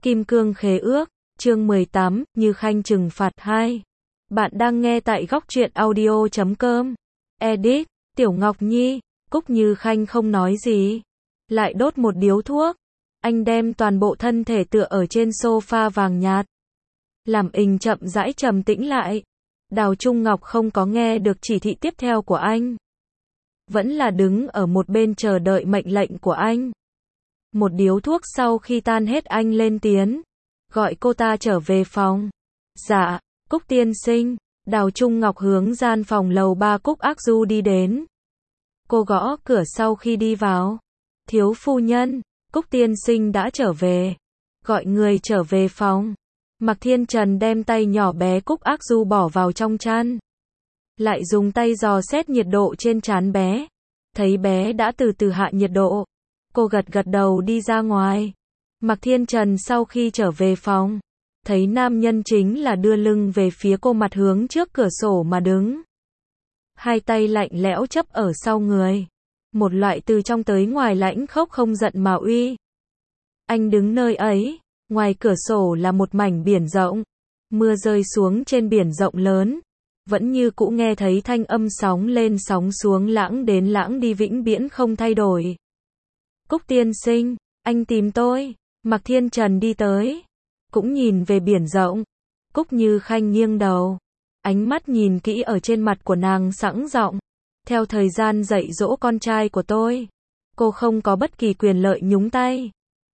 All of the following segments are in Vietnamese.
Kim Cương Khế Ước, chương 18, Như Khanh trừng phạt 2. Bạn đang nghe tại góc truyện audio.com. Edit, Tiểu Ngọc Nhi, Cúc Như Khanh không nói gì. Lại đốt một điếu thuốc. Anh đem toàn bộ thân thể tựa ở trên sofa vàng nhạt. Làm Ình chậm rãi trầm tĩnh lại. Đào Trung Ngọc không có nghe được chỉ thị tiếp theo của anh. Vẫn là đứng ở một bên chờ đợi mệnh lệnh của anh. Một điếu thuốc sau khi tan hết anh lên tiếng. Gọi cô ta trở về phòng. Dạ, Cúc tiên sinh. Đào Trung Ngọc hướng gian phòng lầu 3 Cúc Ác Du đi đến. Cô gõ cửa sau khi đi vào. Thiếu phu nhân, Cúc tiên sinh đã trở về. Gọi người trở về phòng. Mạc Thiên Trần đem tay nhỏ bé Cúc Ác Du bỏ vào trong chăn. Lại dùng tay dò xét nhiệt độ trên trán bé. Thấy bé đã từ từ hạ nhiệt độ. Cô gật gật đầu đi ra ngoài. Mạc Thiên Trần sau khi trở về phòng, thấy nam nhân chính là đưa lưng về phía cô, mặt hướng trước cửa sổ mà đứng. Hai tay lạnh lẽo chấp ở sau người. Một loại từ trong tới ngoài lãnh khốc không giận mà uy. Anh đứng nơi ấy, ngoài cửa sổ là một mảnh biển rộng. Mưa rơi xuống trên biển rộng lớn. Vẫn như cũ nghe thấy thanh âm sóng lên sóng xuống, lãng đến lãng đi, vĩnh viễn không thay đổi. Cúc tiên sinh, anh tìm tôi. Mạc Thiên Trần đi tới, cũng nhìn về biển rộng. Cúc Như Khanh nghiêng đầu, ánh mắt nhìn kỹ ở trên mặt của nàng sẵn giọng. Theo thời gian dạy dỗ con trai của tôi, cô không có bất kỳ quyền lợi nhúng tay.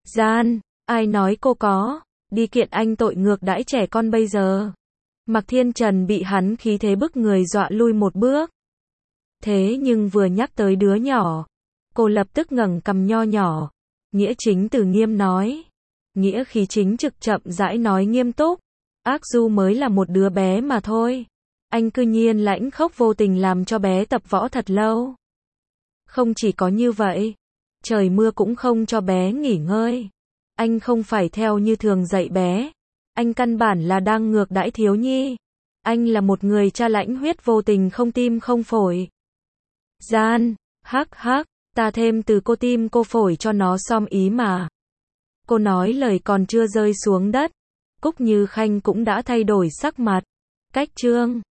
Ai nói cô có, đi kiện anh tội ngược đãi trẻ con bây giờ. Mạc Thiên Trần bị hắn khí thế bức người dọa lui một bước. Thế nhưng vừa nhắc tới đứa nhỏ, cô lập tức ngẩng cằm nho nhỏ. Nghĩa chính từ nghiêm nói. Nghĩa khí chính trực chậm rãi nói nghiêm túc. Ác Du mới là một đứa bé mà thôi. Anh cư nhiên lãnh khốc vô tình làm cho bé tập võ thật lâu. Không chỉ có như vậy, trời mưa cũng không cho bé nghỉ ngơi. Anh không phải theo như thường dạy bé. Anh căn bản là đang ngược đãi thiếu nhi. Anh là một người cha lãnh huyết vô tình, không tim không phổi. Hắc hắc. Ta thêm từ cô tim cô phổi cho nó xong ý mà. Cô nói lời còn chưa rơi xuống đất, Cúc Như Khanh cũng đã thay đổi sắc mặt. Cách chương